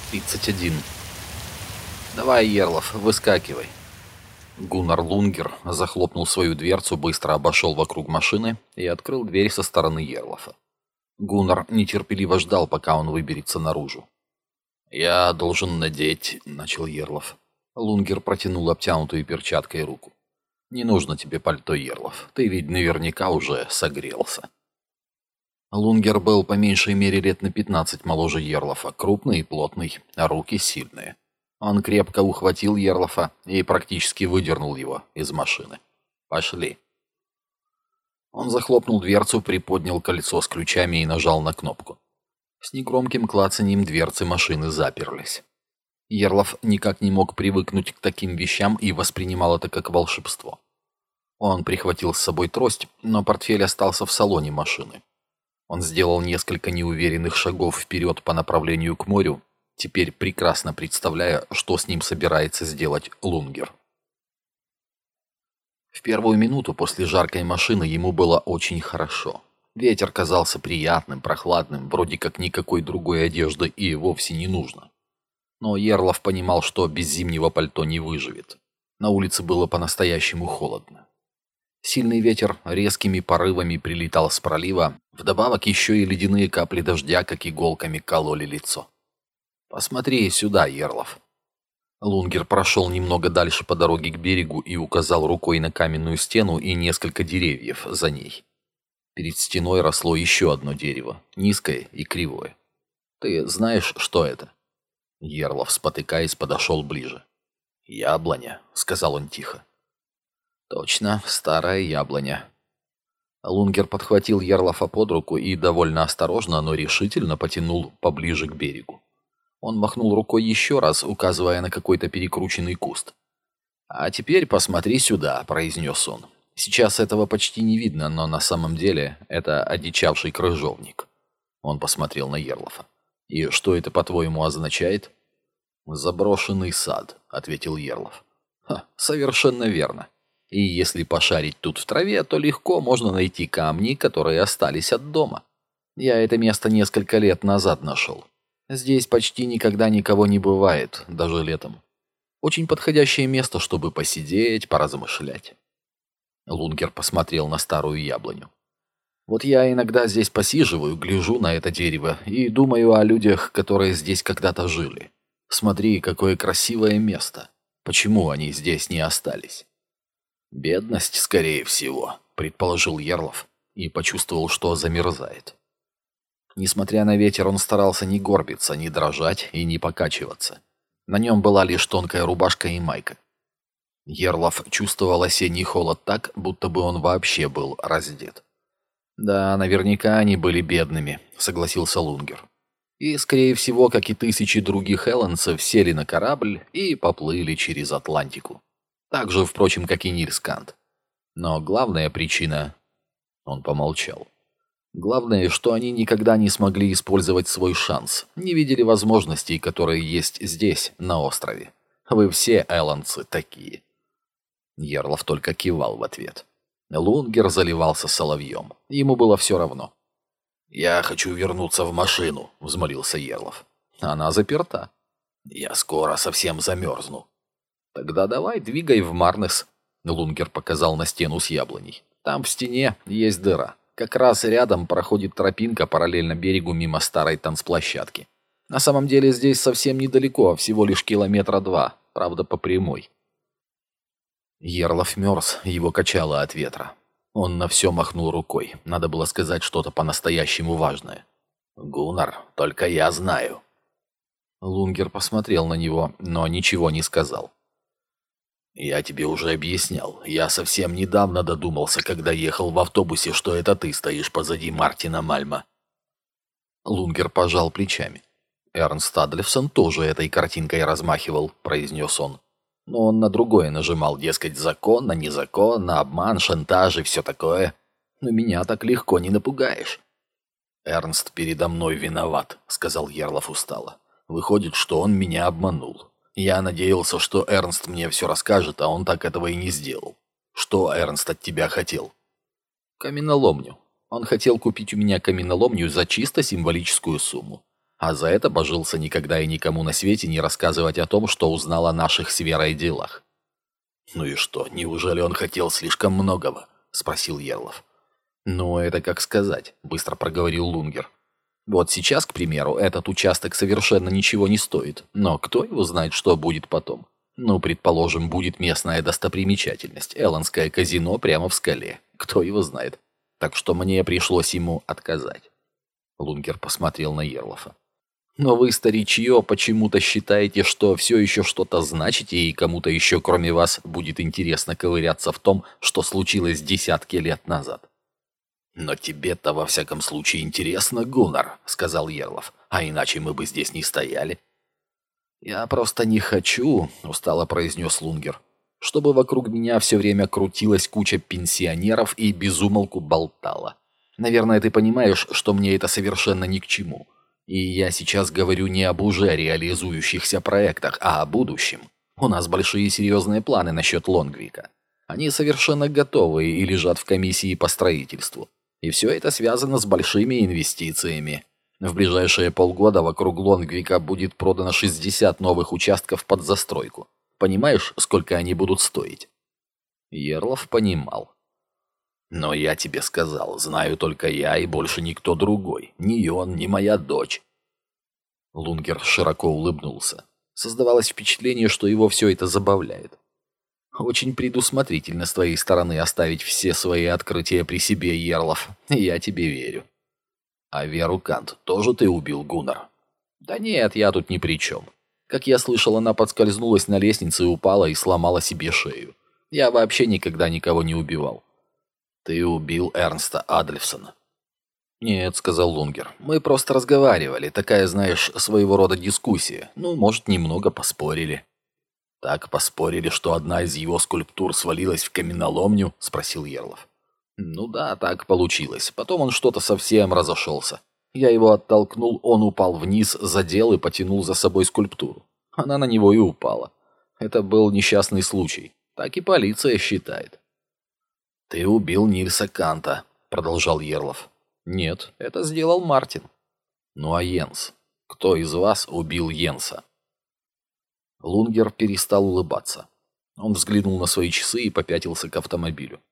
31. «Давай, Ерлов, выскакивай». Гуннар Лунгер захлопнул свою дверцу, быстро обошел вокруг машины и открыл дверь со стороны Ерлофа. Гуннар нетерпеливо ждал, пока он выберется наружу. «Я должен надеть», — начал Ерлов. Лунгер протянул обтянутую перчаткой руку. «Не нужно тебе пальто, Ерлов, ты ведь наверняка уже согрелся». Лунгер был по меньшей мере лет на 15 моложе Ерлофа, крупный и плотный, а руки сильные. Он крепко ухватил Ерлофа и практически выдернул его из машины. «Пошли». Он захлопнул дверцу, приподнял кольцо с ключами и нажал на кнопку. С негромким клацаньем дверцы машины заперлись. Ерлов никак не мог привыкнуть к таким вещам и воспринимал это как волшебство. Он прихватил с собой трость, но портфель остался в салоне машины. Он сделал несколько неуверенных шагов вперед по направлению к морю, теперь прекрасно представляя, что с ним собирается сделать Лунгер. В первую минуту после жаркой машины ему было очень хорошо. Ветер казался приятным, прохладным, вроде как никакой другой одежды и вовсе не нужно. Но Ерлов понимал, что без зимнего пальто не выживет. На улице было по-настоящему холодно. Сильный ветер резкими порывами прилетал с пролива, вдобавок еще и ледяные капли дождя, как иголками, кололи лицо. «Посмотри сюда, Ерлов». Лунгер прошел немного дальше по дороге к берегу и указал рукой на каменную стену и несколько деревьев за ней. Перед стеной росло еще одно дерево, низкое и кривое. «Ты знаешь, что это?» Ерлов, спотыкаясь, подошел ближе. «Яблоня», — сказал он тихо. «Точно, старая яблоня». Лунгер подхватил Ерлофа под руку и довольно осторожно, но решительно потянул поближе к берегу. Он махнул рукой еще раз, указывая на какой-то перекрученный куст. «А теперь посмотри сюда», — произнес он. «Сейчас этого почти не видно, но на самом деле это одичавший крыжовник». Он посмотрел на Ерлофа. «И что это, по-твоему, означает?» «Заброшенный сад», — ответил Ерлов. «Совершенно верно. И если пошарить тут в траве, то легко можно найти камни, которые остались от дома. Я это место несколько лет назад нашел. Здесь почти никогда никого не бывает, даже летом. Очень подходящее место, чтобы посидеть, поразмышлять». Лунгер посмотрел на старую яблоню. «Вот я иногда здесь посиживаю, гляжу на это дерево и думаю о людях, которые здесь когда-то жили. Смотри, какое красивое место. Почему они здесь не остались?» «Бедность, скорее всего», — предположил Ерлов и почувствовал, что замерзает. Несмотря на ветер, он старался не горбиться, не дрожать и не покачиваться. На нем была лишь тонкая рубашка и майка. Ерлов чувствовал осенний холод так, будто бы он вообще был раздет. «Да, наверняка они были бедными», — согласился Лунгер. «И, скорее всего, как и тысячи других эллонцев, сели на корабль и поплыли через Атлантику. Так же, впрочем, как и Нильс Кант. Но главная причина...» Он помолчал. «Главное, что они никогда не смогли использовать свой шанс, не видели возможностей, которые есть здесь, на острове. Вы все эллонцы такие». Ерлов только кивал в ответ. Лунгер заливался соловьем. Ему было все равно. «Я хочу вернуться в машину», — взмолился Ерлов. «Она заперта». «Я скоро совсем замерзну». «Тогда давай двигай в Марнес», — Лунгер показал на стену с яблоней. «Там в стене есть дыра. Как раз рядом проходит тропинка параллельно берегу мимо старой танцплощадки. На самом деле здесь совсем недалеко, всего лишь 2 километра, правда, по прямой». Ерлов мерз, его качало от ветра. Он на все махнул рукой. Надо было сказать что-то по-настоящему важное. «Гуннар, только я знаю». Лунгер посмотрел на него, но ничего не сказал. «Я тебе уже объяснял. Я совсем недавно додумался, когда ехал в автобусе, что это ты стоишь позади Мартина Мальма». Лунгер пожал плечами. «Эрнст Адлефсон тоже этой картинкой размахивал», — произнес он. Но он на другое нажимал, дескать, законно, незаконно, обман, шантаж и все такое. Но меня так легко не напугаешь. «Эрнст передо мной виноват», — сказал Ерлов устало. «Выходит, что он меня обманул. Я надеялся, что Эрнст мне все расскажет, а он так этого и не сделал. Что Эрнст от тебя хотел?» «Каменоломню. Он хотел купить у меня каменоломню за чисто символическую сумму. А за это божился никогда и никому на свете не рассказывать о том, что узнал о наших с Верой делах. «Ну и что, неужели он хотел слишком многого?» – спросил Ерлов. «Ну, это как сказать», – быстро проговорил Лунгер. «Вот сейчас, к примеру, этот участок совершенно ничего не стоит, но кто его знает, что будет потом? Ну, предположим, будет местная достопримечательность, Элландское казино прямо в скале. Кто его знает? Так что мне пришлось ему отказать». Лунгер посмотрел на Ерлофа. «Но вы, старичье, почему-то считаете, что все еще что-то значите, и кому-то еще, кроме вас, будет интересно ковыряться в том, что случилось десятки лет назад». «Но тебе-то, во всяком случае, интересно, Гуннар», — сказал Ерлов. «А иначе мы бы здесь не стояли». «Я просто не хочу», — устало произнес Лунгер, «чтобы вокруг меня все время крутилась куча пенсионеров и безумолку болтала. Наверное, ты понимаешь, что мне это совершенно ни к чему. И я сейчас говорю не об уже реализующихся проектах, а о будущем. У нас большие серьезные планы насчет Лонгвика. Они совершенно готовы и лежат в комиссии по строительству. И все это связано с большими инвестициями. В ближайшие полгода вокруг Лонгвика будет продано 60 новых участков под застройку. Понимаешь, сколько они будут стоить?» Ерлов понимал. «Но я тебе сказал, знаю только я и больше никто другой. Ни он, ни моя дочь». Лунгер широко улыбнулся. Создавалось впечатление, что его все это забавляет. «Очень предусмотрительно с твоей стороны оставить все свои открытия при себе, Ерлов. Я тебе верю». «А Веру Кант тоже ты убил, Гуннар?» «Да нет, я тут ни при чем. Как я слышал, она подскользнулась на лестнице, упала и сломала себе шею. Я вообще никогда никого не убивал». «Ты убил Эрнста Адольфсона?» «Нет», — сказал Лунгер, — «мы просто разговаривали. Такая, знаешь, своего рода дискуссия. Ну, может, немного поспорили». «Так поспорили, что одна из его скульптур свалилась в каменоломню?» — спросил Ерлов. «Ну да, так получилось. Потом он что-то совсем разошелся. Я его оттолкнул, он упал вниз, задел и потянул за собой скульптуру. Она на него и упала. Это был несчастный случай. Так и полиция считает». «Ты убил Нильса Канта», — продолжал Ерлов. «Нет, это сделал Мартин». «Ну а Йенс? Кто из вас убил Йенса?» Лунгер перестал улыбаться. Он взглянул на свои часы и попятился к автомобилю.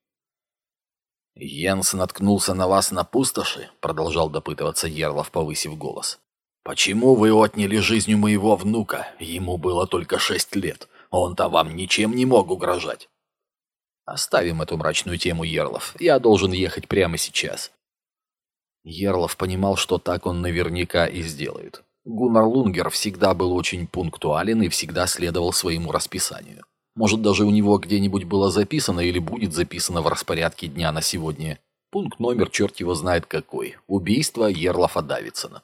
«Йенс наткнулся на вас на пустоши?» — продолжал допытываться Ерлов, повысив голос. «Почему вы отняли жизнь у моего внука? Ему было только 6 лет. Он-то вам ничем не мог угрожать». «Оставим эту мрачную тему, Ерлов. Я должен ехать прямо сейчас». Ерлов понимал, что так он наверняка и сделает. Гуннар Лунгер всегда был очень пунктуален и всегда следовал своему расписанию. Может, даже у него где-нибудь было записано или будет записано в распорядке дня на сегодня. Пункт номер черт его знает какой. Убийство Ерлафа Давидсона.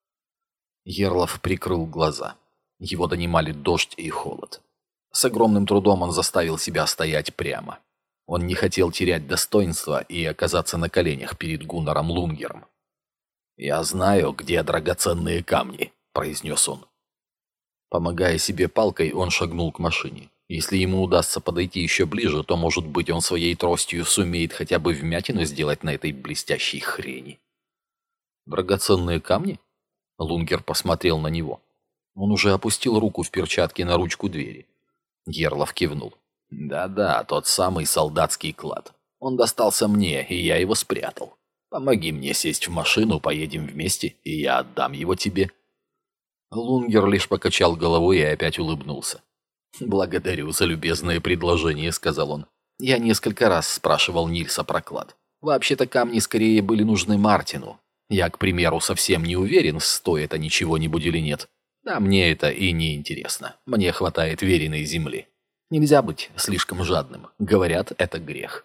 Ерлов прикрыл глаза. Его донимали дождь и холод. С огромным трудом он заставил себя стоять прямо. Он не хотел терять достоинства и оказаться на коленях перед Гуннаром Лунгером. «Я знаю, где драгоценные камни», — произнес он. Помогая себе палкой, он шагнул к машине. Если ему удастся подойти еще ближе, то, может быть, он своей тростью сумеет хотя бы вмятину сделать на этой блестящей хрени. «Драгоценные камни?» Лунгер посмотрел на него. Он уже опустил руку в перчатке на ручку двери. Ерлов кивнул. «Да-да, тот самый солдатский клад. Он достался мне, и я его спрятал. Помоги мне сесть в машину, поедем вместе, и я отдам его тебе». Лунгер лишь покачал головой и опять улыбнулся. «Благодарю за любезное предложение», — сказал он. «Я несколько раз спрашивал Нильса про клад. Вообще-то камни скорее были нужны Мартину. Я, к примеру, совсем не уверен, стоит они чего-нибудь или нет. Да мне это и не интересно. Мне хватает веренной земли. Нельзя быть слишком жадным. Говорят, это грех».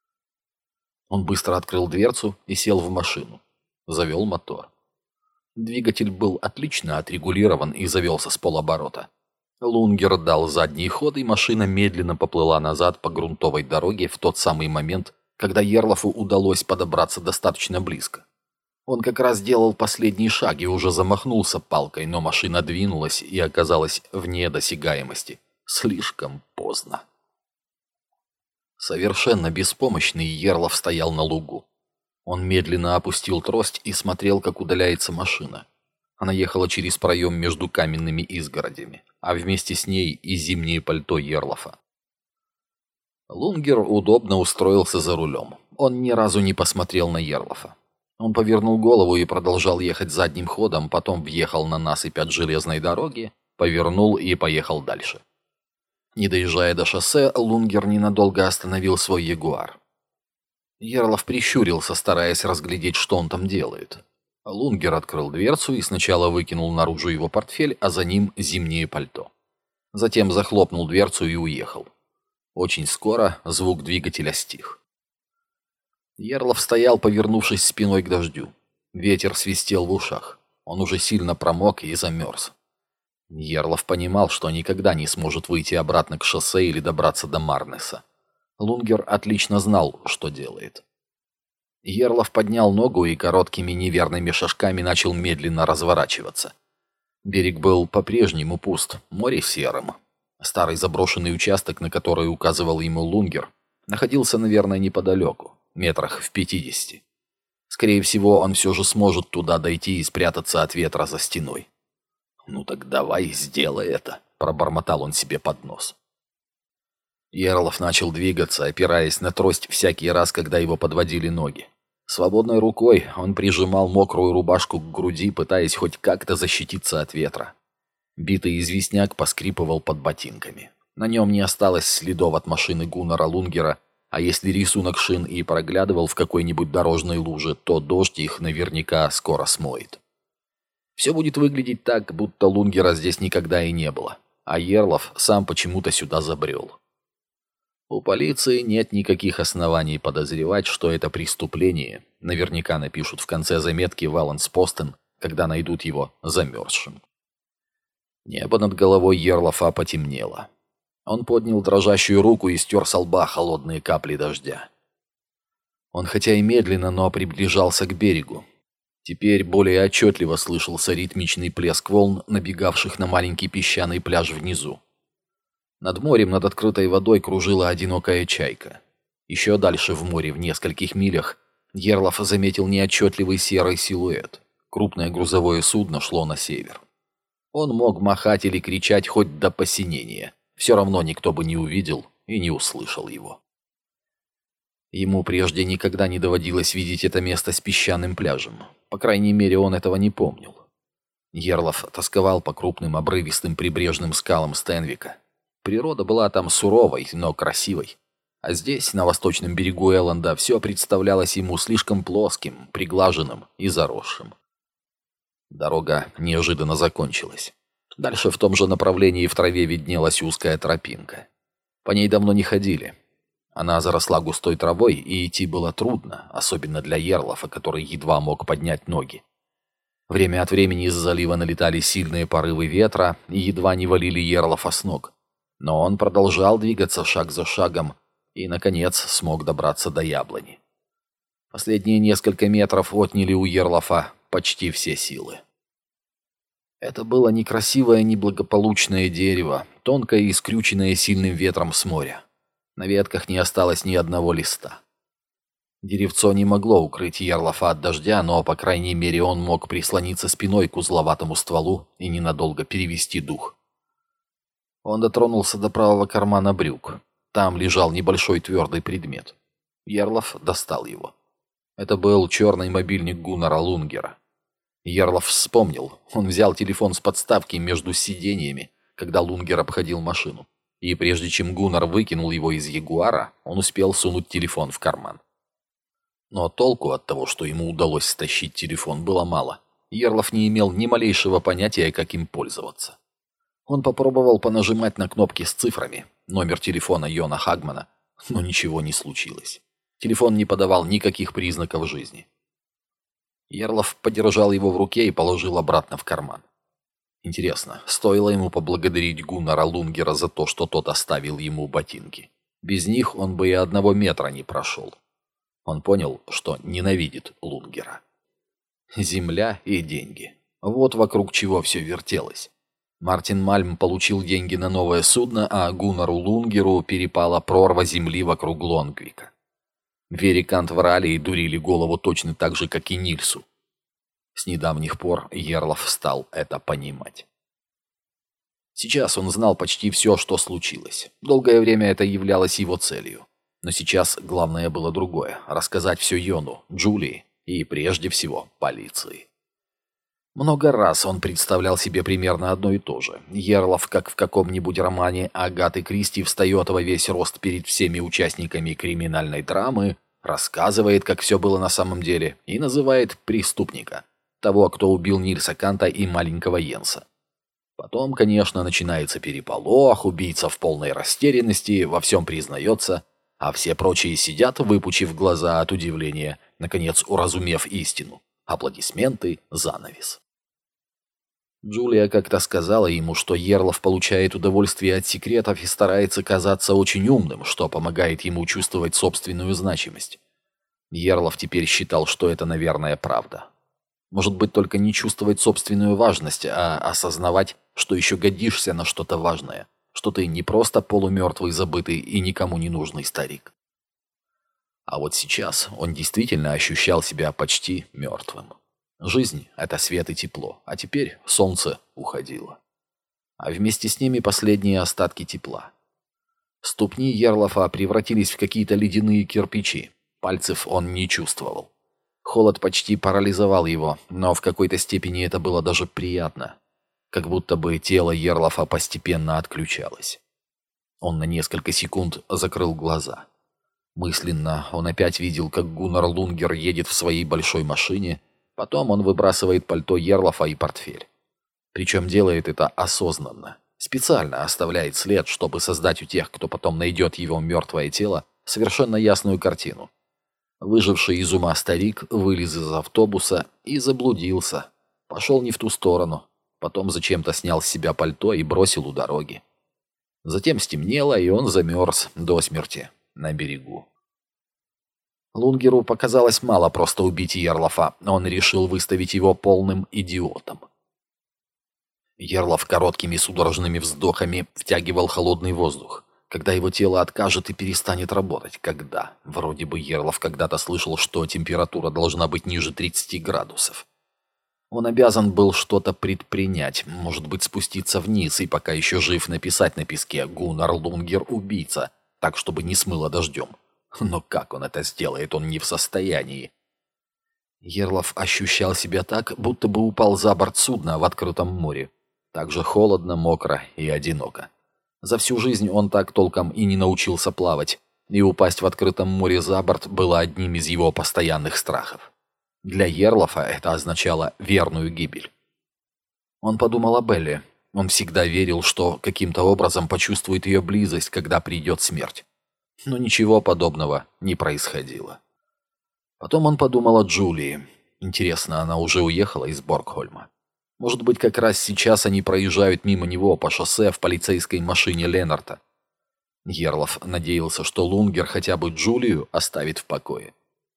Он быстро открыл дверцу и сел в машину. Завел мотор. Двигатель был отлично отрегулирован и завелся с полоборота. Лунгер дал задний ход, и машина медленно поплыла назад по грунтовой дороге в тот самый момент, когда Ерлофу удалось подобраться достаточно близко. Он как раз делал последний шаг и уже замахнулся палкой, но машина двинулась и оказалась вне досягаемости. Слишком поздно. Совершенно беспомощный Ерлов стоял на лугу. Он медленно опустил трость и смотрел, как удаляется машина. Она ехала через проем между каменными изгородями, а вместе с ней и зимнее пальто Ерлафа. Лунгер удобно устроился за рулем. Он ни разу не посмотрел на Ерлафа. Он повернул голову и продолжал ехать задним ходом, потом въехал на насыпь от железной дороги, повернул и поехал дальше. Не доезжая до шоссе, Лунгер ненадолго остановил свой Ягуар. Ерлаф прищурился, стараясь разглядеть, что он там делает. Лунгер открыл дверцу и сначала выкинул наружу его портфель, а за ним зимнее пальто. Затем захлопнул дверцу и уехал. Очень скоро звук двигателя стих. Ерлаф стоял, повернувшись спиной к дождю. Ветер свистел в ушах. Он уже сильно промок и замерз. Ерлаф понимал, что никогда не сможет выйти обратно к шоссе или добраться до Марнеса. Лунгер отлично знал, что делает. Ерлаф поднял ногу и короткими неверными шажками начал медленно разворачиваться. Берег был по-прежнему пуст, море серым. Старый заброшенный участок, на который указывал ему Лунгер, находился, наверное, неподалеку, метрах в 50. Скорее всего, он все же сможет туда дойти и спрятаться от ветра за стеной. «Ну так давай, сделай это», — пробормотал он себе под нос. Ерлаф начал двигаться, опираясь на трость всякий раз, когда его подводили ноги. Свободной рукой он прижимал мокрую рубашку к груди, пытаясь хоть как-то защититься от ветра. Битый известняк поскрипывал под ботинками. На нем не осталось следов от машины Гуннара Лунгера, а если рисунок шин и проглядывал в какой-нибудь дорожной луже, то дождь их наверняка скоро смоет. Все будет выглядеть так, будто Лунгера здесь никогда и не было, а Ерлаф сам почему-то сюда забрел. У полиции нет никаких оснований подозревать, что это преступление. Наверняка напишут в конце заметки Валанс-Постен, когда найдут его замерзшим. Небо над головой Ерлафа потемнело. Он поднял дрожащую руку и стер со лба холодные капли дождя. Он хотя и медленно, но приближался к берегу. Теперь более отчетливо слышался ритмичный плеск волн, набегавших на маленький песчаный пляж внизу. Над морем, над открытой водой, кружила одинокая чайка. Еще дальше в море, в нескольких милях, Ерлаф заметил неотчетливый серый силуэт. Крупное грузовое судно шло на север. Он мог махать или кричать хоть до посинения. Все равно никто бы не увидел и не услышал его. Ему прежде никогда не доводилось видеть это место с песчаным пляжем. По крайней мере, он этого не помнил. Ерлаф тосковал по крупным обрывистым прибрежным скалам Стенвика. Природа была там суровой, но красивой. А здесь, на восточном берегу Элленда, все представлялось ему слишком плоским, приглаженным и заросшим. Дорога неожиданно закончилась. Дальше в том же направлении в траве виднелась узкая тропинка. По ней давно не ходили. Она заросла густой травой, и идти было трудно, особенно для Ерлафа, который едва мог поднять ноги. Время от времени из залива налетали сильные порывы ветра и едва не валили Ерлафа с ног. Но он продолжал двигаться шаг за шагом и, наконец, смог добраться до яблони. Последние несколько метров отняли у Ерлафа почти все силы. Это было некрасивое, неблагополучное дерево, тонкое и скрюченное сильным ветром с моря. На ветках не осталось ни одного листа. Деревцо не могло укрыть Ерлафа от дождя, но, по крайней мере, он мог прислониться спиной к узловатому стволу и ненадолго перевести дух. Он дотронулся до правого кармана брюк. Там лежал небольшой твердый предмет. Ерлаф достал его. Это был черный мобильник Гуннара Лунгера. Ерлаф вспомнил. Он взял телефон с подставки между сиденьями, когда Лунгер обходил машину. И прежде чем Гуннар выкинул его из Ягуара, он успел сунуть телефон в карман. Но толку от того, что ему удалось стащить телефон, было мало. Ерлаф не имел ни малейшего понятия, как им пользоваться. Он попробовал понажимать на кнопки с цифрами, номер телефона Йона Хагмана, но ничего не случилось. Телефон не подавал никаких признаков жизни. Ерлаф подержал его в руке и положил обратно в карман. Интересно, стоило ему поблагодарить Гуннара Лунгера за то, что тот оставил ему ботинки. Без них он бы и 1 метра не прошел. Он понял, что ненавидит Лунгера. Земля и деньги. Вот вокруг чего все вертелось. Мартин Мальм получил деньги на новое судно, а Гуннару Лунгеру перепала прорва земли вокруг Лонгвика. Вере Кант врали и дурили голову точно так же, как и Нильсу. С недавних пор Ерлов стал это понимать. Сейчас он знал почти все, что случилось. Долгое время это являлось его целью. Но сейчас главное было другое – рассказать все Йону, Джулии и, прежде всего, полиции. Много раз он представлял себе примерно одно и то же. Ерлов, как в каком-нибудь романе Агаты Кристи, встает во весь рост перед всеми участниками криминальной драмы, рассказывает, как все было на самом деле, и называет преступника, того, кто убил Нильса Канта и маленького Йенса. Потом, конечно, начинается переполох, убийца в полной растерянности, во всем признается, а все прочие сидят, выпучив глаза от удивления, наконец уразумев истину. Аплодисменты, занавес. Джулия как-то сказала ему, что Ерлов получает удовольствие от секретов и старается казаться очень умным, что помогает ему чувствовать собственную значимость. Ерлов теперь считал, что это, наверное, правда. Может быть, только не чувствовать собственную важность, а осознавать, что еще годишься на что-то важное, что ты не просто полумертвый, забытый и никому не нужный старик. А вот сейчас он действительно ощущал себя почти мертвым. Жизнь — это свет и тепло, а теперь солнце уходило. А вместе с ними последние остатки тепла. Ступни Ерлофа превратились в какие-то ледяные кирпичи, пальцев он не чувствовал. Холод почти парализовал его, но в какой-то степени это было даже приятно. Как будто бы тело Ерлофа постепенно отключалось. Он на несколько секунд закрыл глаза. Мысленно он опять видел, как Гуннар Лунгер едет в своей большой машине, потом он выбрасывает пальто Ерлофа и портфель. Причем делает это осознанно. Специально оставляет след, чтобы создать у тех, кто потом найдет его мертвое тело, совершенно ясную картину. Выживший из ума старик вылез из автобуса и заблудился. Пошел не в ту сторону. Потом зачем-то снял с себя пальто и бросил у дороги. Затем стемнело, и он замерз до смерти на берегу. Лунгеру показалось мало просто убить Ерлофа, он решил выставить его полным идиотом. Ерлов короткими судорожными вздохами втягивал холодный воздух. Когда его тело откажет и перестанет работать? Когда? Вроде бы Ерлов когда-то слышал, что температура должна быть ниже 30 градусов. Он обязан был что-то предпринять, может быть, спуститься вниз и, пока еще жив, написать на песке «Гуннар Лунгер – убийца», так, чтобы не смыло дождем. Но как он это сделает, он не в состоянии. Ерлов ощущал себя так, будто бы упал за борт судна в открытом море. Так же холодно, мокро и одиноко. За всю жизнь он так толком и не научился плавать, и упасть в открытом море за борт было одним из его постоянных страхов. Для Ерлофа это означало верную гибель. Он подумал об Элле. Он всегда верил, что каким-то образом почувствует ее близость, когда придет смерть. Но ничего подобного не происходило. Потом он подумал о Джулии. Интересно, она уже уехала из Боргхольма? Может быть, как раз сейчас они проезжают мимо него по шоссе в полицейской машине Ленарта. Ерлов надеялся, что Лунгер хотя бы Джулию оставит в покое.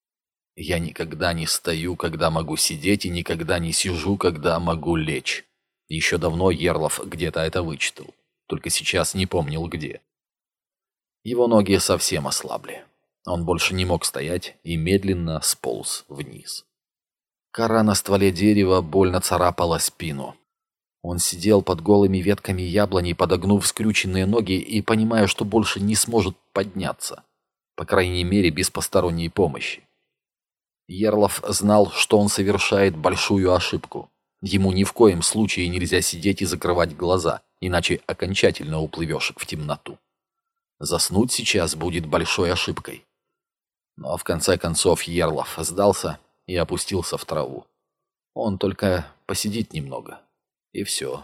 «Я никогда не стою, когда могу сидеть, и никогда не сижу, когда могу лечь». Еще давно Ерлов где-то это вычитал, только сейчас не помнил где. Его ноги совсем ослабли. Он больше не мог стоять и медленно сполз вниз. Кора на стволе дерева больно царапала спину. Он сидел под голыми ветками яблони, подогнув скрюченные ноги и понимая, что больше не сможет подняться. По крайней мере, без посторонней помощи. Ерлов знал, что он совершает большую ошибку. Ему ни в коем случае нельзя сидеть и закрывать глаза, иначе окончательно уплывешь в темноту. Заснуть сейчас будет большой ошибкой. Но в конце концов Ерлов сдался и опустился в траву. Он только посидит немного, и все.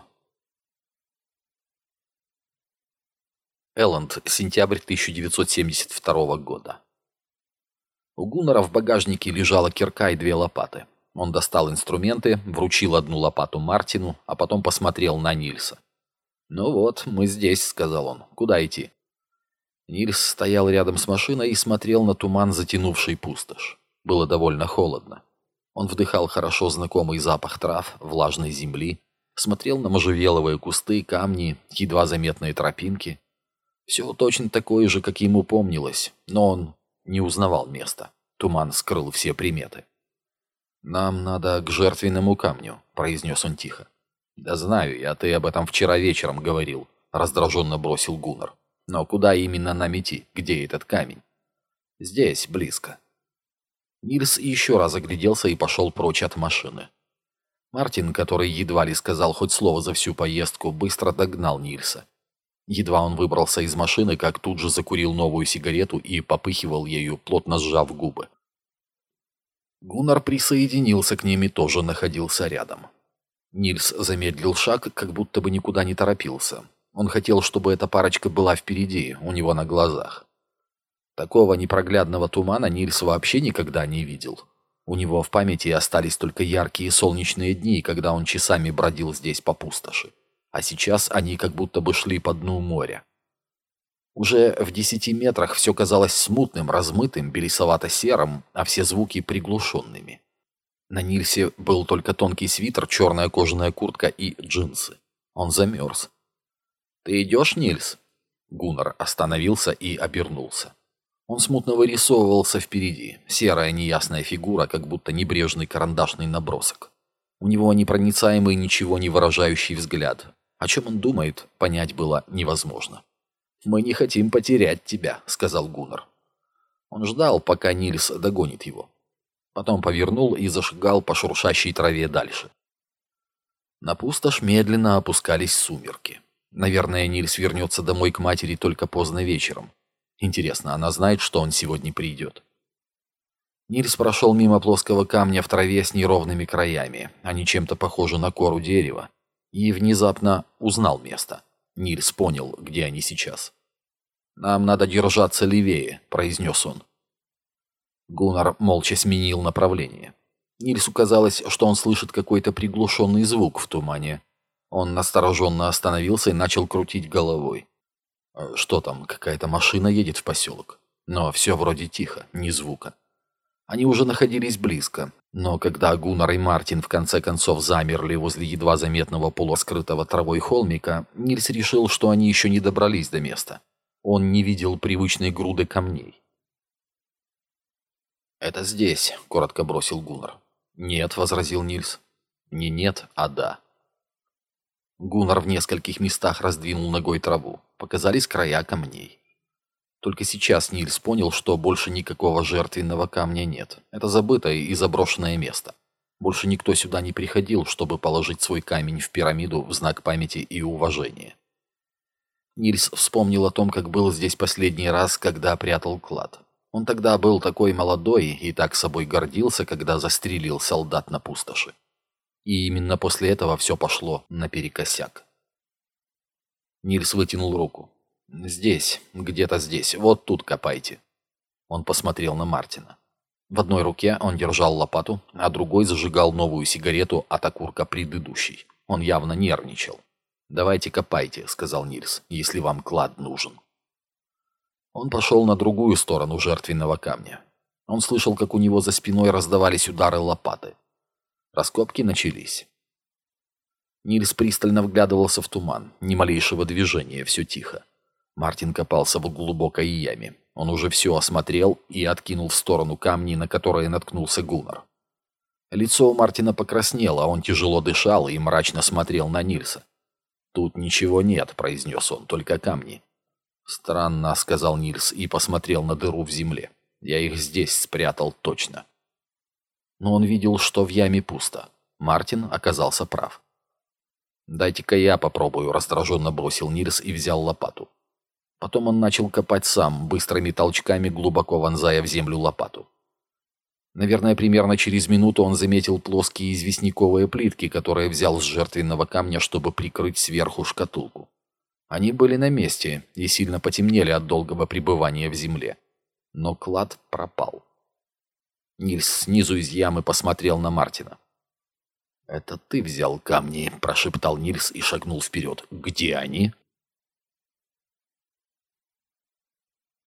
Элленд, сентябрь 1972 года. У Гуннара в багажнике лежала кирка и 2 лопаты. Он достал инструменты, вручил 1 лопату Мартину, а потом посмотрел на Нильса. «Ну вот, мы здесь», — сказал он. «Куда идти?» Нильс стоял рядом с машиной и смотрел на туман, затянувший пустошь. Было довольно холодно. Он вдыхал хорошо знакомый запах трав, влажной земли, смотрел на можжевеловые кусты, камни, едва заметные тропинки. Все точно такое же, как ему помнилось, но он не узнавал места. Туман скрыл все приметы. «Нам надо к жертвенному камню», — произнес он тихо. «Да знаю я, ты об этом вчера вечером говорил», — раздраженно бросил Гуннар. «Но куда именно нам идти? Где этот камень?» «Здесь, близко». Нильс еще раз огляделся и пошел прочь от машины. Мартин, который едва ли сказал хоть слово за всю поездку, быстро догнал Нильса. Едва он выбрался из машины, как тут же закурил новую сигарету и попыхивал ею, плотно сжав губы. Гуннар присоединился к ним и тоже находился рядом. Нильс замедлил шаг, как будто бы никуда не торопился. Он хотел, чтобы эта парочка была впереди, у него на глазах. Такого непроглядного тумана Нильс вообще никогда не видел. У него в памяти остались только яркие солнечные дни, когда он часами бродил здесь по пустоши. А сейчас они как будто бы шли по дну моря. Уже в 10 метрах все казалось смутным, размытым, белесовато-серым, а все звуки приглушенными. На Нильсе был только тонкий свитер, черная кожаная куртка и джинсы. Он замерз. «Ты идешь, Нильс?» Гуннар остановился и обернулся. Он смутно вырисовывался впереди, серая неясная фигура, как будто небрежный карандашный набросок. У него непроницаемый, ничего не выражающий взгляд. О чем он думает, понять было невозможно. «Мы не хотим потерять тебя», — сказал Гуннар. Он ждал, пока Нильс догонит его. Потом повернул и зашагал по шуршащей траве дальше. На пустошь медленно опускались сумерки. Наверное, Нильс вернется домой к матери только поздно вечером. Интересно, она знает, что он сегодня придет? Нильс прошел мимо плоского камня в траве с неровными краями. Они чем-то похожи на кору дерева. И внезапно узнал место. Нильс понял, где они сейчас. «Нам надо держаться левее», — произнес он. Гуннар молча сменил направление. Нильсу казалось, что он слышит какой-то приглушенный звук в тумане. Он настороженно остановился и начал крутить головой. Что там, какая-то машина едет в поселок? Но все вроде тихо, ни звука. Они уже находились близко, но когда Гуннар и Мартин в конце концов замерли возле едва заметного полускрытого травой холмика, Нильс решил, что они еще не добрались до места. Он не видел привычной груды камней. «Это здесь», — коротко бросил Гуннар. «Нет», — возразил Нильс. «Не нет, а да». Гуннар в нескольких местах раздвинул ногой траву. Показались края камней. Только сейчас Нильс понял, что больше никакого жертвенного камня нет. Это забытое и заброшенное место. Больше никто сюда не приходил, чтобы положить свой камень в пирамиду в знак памяти и уважения. Нильс вспомнил о том, как был здесь последний раз, когда прятал клад. Он тогда был такой молодой и так собой гордился, когда застрелил солдат на пустоши. И именно после этого все пошло наперекосяк. Нильс вытянул руку. «Здесь, где-то здесь, вот тут копайте». Он посмотрел на Мартина. В одной руке он держал лопату, а другой зажигал новую сигарету от окурка предыдущей. Он явно нервничал. «Давайте копайте», — сказал Нильс, — «если вам клад нужен». Он пошел на другую сторону жертвенного камня. Он слышал, как у него за спиной раздавались удары лопаты. Раскопки начались. Нильс пристально вглядывался в туман. Ни малейшего движения, все тихо. Мартин копался в глубокой яме. Он уже все осмотрел и откинул в сторону камни, на которые наткнулся Гуннар. Лицо у Мартина покраснело, он тяжело дышал и мрачно смотрел на Нильса. «Тут ничего нет», — произнес он, — «только камни». «Странно», — сказал Нильс и посмотрел на дыру в земле. «Я их здесь спрятал точно». Но он видел, что в яме пусто. Мартин оказался прав. «Дайте-ка я попробую», — раздраженно бросил Нильс и взял лопату. Потом он начал копать сам, быстрыми толчками, глубоко вонзая в землю лопату. Наверное, примерно через минуту он заметил плоские известняковые плитки, которые взял с жертвенного камня, чтобы прикрыть сверху шкатулку. Они были на месте и сильно потемнели от долгого пребывания в земле. Но клад пропал. Нильс снизу из ямы посмотрел на Мартина. «Это ты взял камни», — прошептал Нильс и шагнул вперед. «Где они?»